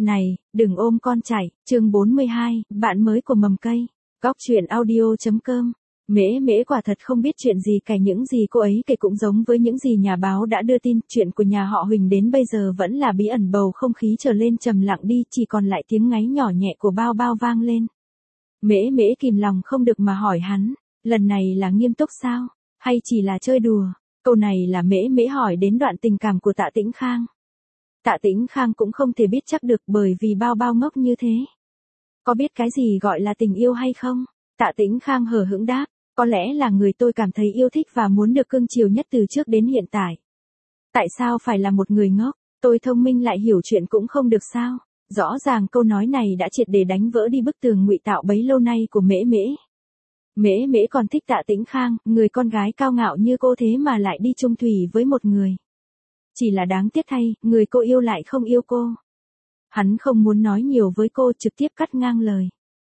Này, đừng ôm con chạy, chương 42, bạn mới của mầm cây. Góc truyện audio.com. Mễ Mễ quả thật không biết chuyện gì, cả những gì cô ấy kể cũng giống với những gì nhà báo đã đưa tin. Chuyện của nhà họ Huỳnh đến bây giờ vẫn là bí ẩn, bầu không khí trở lên trầm lặng đi, chỉ còn lại tiếng ngáy nhỏ nhẹ của Bao Bao vang lên. Mễ Mễ kìm lòng không được mà hỏi hắn, lần này là nghiêm túc sao, hay chỉ là chơi đùa? Câu này là Mễ Mễ hỏi đến đoạn tình cảm của Tạ Tĩnh Khang. Tạ Tĩnh Khang cũng không thể biết chắc được, bởi vì Bao Bao ngốc như thế. Có biết cái gì gọi là tình yêu hay không? Tạ Tĩnh Khang hờ hững đáp, có lẽ là người tôi cảm thấy yêu thích và muốn được cưng chiều nhất từ trước đến hiện tại. Tại sao phải là một người ngốc? Tôi thông minh lại hiểu chuyện cũng không được sao? Rõ ràng câu nói này đã triệt để đánh vỡ đi bức tường ngụy tạo bấy lâu nay của Mễ Mễ. Mễ Mễ còn thích Tạ Tĩnh Khang, người con gái cao ngạo như cô thế mà lại đi chung thủy với một người. Chỉ là đáng tiếc thay, người cô yêu lại không yêu cô. Hắn không muốn nói nhiều với cô, trực tiếp cắt ngang lời.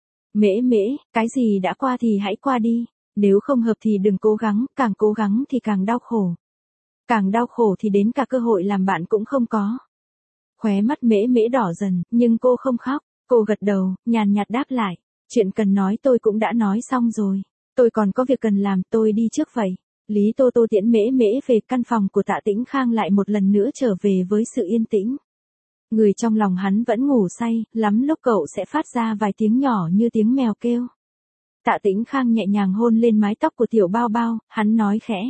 Mễ Mễ, cái gì đã qua thì hãy qua đi, nếu không hợp thì đừng cố gắng thì càng đau khổ. Càng đau khổ thì đến cả cơ hội làm bạn cũng không có. Khóe mắt Mễ Mễ đỏ dần, nhưng cô không khóc, cô gật đầu, nhàn nhạt đáp lại. Chuyện cần nói tôi cũng đã nói xong rồi, tôi còn có việc cần làm, tôi đi trước vậy. Lý Tô Tô tiễn Mễ Mễ về căn phòng của Tạ Tĩnh Khang, lại một lần nữa trở về với sự yên tĩnh. Người trong lòng hắn vẫn ngủ say, lắm lúc cậu sẽ phát ra vài tiếng nhỏ như tiếng mèo kêu. Tạ Tĩnh Khang nhẹ nhàng hôn lên mái tóc của tiểu Bao Bao, hắn nói khẽ.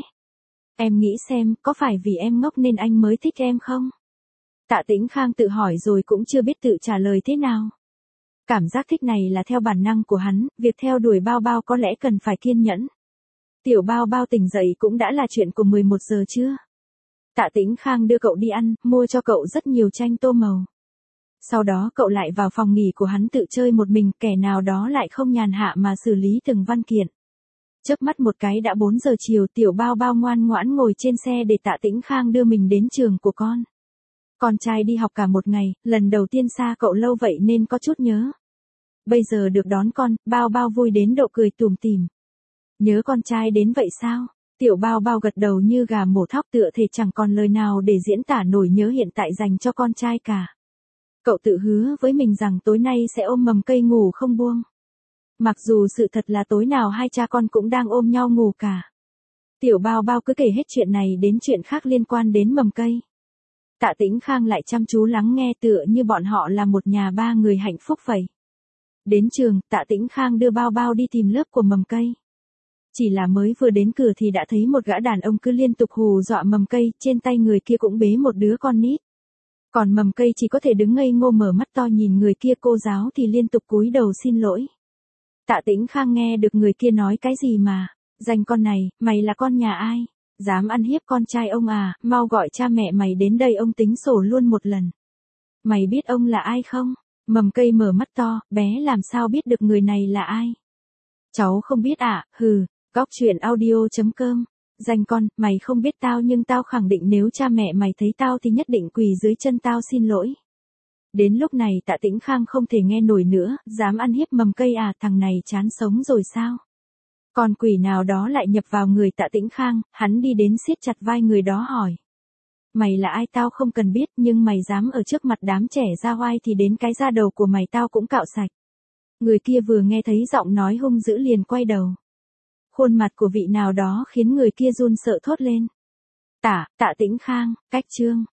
Em nghĩ xem, có phải vì em ngốc nên anh mới thích em không? Tạ Tĩnh Khang tự hỏi rồi cũng chưa biết tự trả lời thế nào. Cảm giác thích này là theo bản năng của hắn, việc theo đuổi Bao Bao có lẽ cần phải kiên nhẫn. Tiểu Bao Bao tỉnh dậy cũng đã là chuyện của 11 giờ trưa. Tạ Tĩnh Khang đưa cậu đi ăn, mua cho cậu rất nhiều tranh tô màu. Sau đó cậu lại vào phòng nghỉ của hắn tự chơi một mình, kẻ nào đó lại không nhàn hạ mà xử lý từng văn kiện. Chớp mắt một cái đã 4 giờ chiều, tiểu Bao Bao ngoan ngoãn ngồi trên xe để Tạ Tĩnh Khang đưa mình đến trường của con. Con trai đi học cả một ngày, lần đầu tiên xa cậu lâu vậy nên có chút nhớ. Bây giờ được đón con, Bao Bao vui đến độ cười tủm tỉm. Nhớ con trai đến vậy sao? Tiểu Bao Bao gật đầu như gà mổ thóc, tựa thể chẳng còn lời nào để diễn tả nổi nhớ hiện tại dành cho con trai cả. Cậu tự hứa với mình rằng tối nay sẽ ôm mầm cây ngủ không buông. Mặc dù sự thật là tối nào hai cha con cũng đang ôm nhau ngủ cả. Tiểu Bao Bao cứ kể hết chuyện này đến chuyện khác liên quan đến mầm cây. Tạ Tĩnh Khang lại chăm chú lắng nghe, tựa như bọn họ là một nhà ba người hạnh phúc vậy. Đến trường, Tạ Tĩnh Khang đưa Bao Bao đi tìm lớp của mầm cây. Chỉ là mới vừa đến cửa thì đã thấy một gã đàn ông cứ liên tục hù dọa mầm cây, trên tay người kia cũng bế một đứa con nít. Còn mầm cây chỉ có thể đứng ngây ngô mở mắt to nhìn người kia, cô giáo thì liên tục cúi đầu xin lỗi. Tạ Tĩnh Khang nghe được người kia nói cái gì mà, danh con này, mày là con nhà ai? Dám ăn hiếp con trai ông à, mau gọi cha mẹ mày đến đây ông tính sổ luôn một lần. Mày biết ông là ai không? Mầm cây mở mắt to, bé làm sao biết được người này là ai? Cháu không biết ạ, hừ. Góc truyện audio.com. Danh con, mày không biết tao nhưng tao khẳng định nếu cha mẹ mày thấy tao thì nhất định quỳ dưới chân tao xin lỗi. Đến lúc này Tạ Tĩnh Khang không thể nghe nổi nữa, dám ăn hiếp mầm cây à, thằng này chán sống rồi sao? Con quỷ nào đó lại nhập vào người Tạ Tĩnh Khang, hắn đi đến siết chặt vai người đó hỏi. Mày là ai tao không cần biết, nhưng mày dám ở trước mặt đám trẻ ra oai thì đến cái da đầu của mày tao cũng cạo sạch. Người kia vừa nghe thấy giọng nói hung dữ liền quay đầu. Khuôn mặt của vị nào đó khiến người kia run sợ thốt lên. Tạ Tĩnh Khang, cách chương.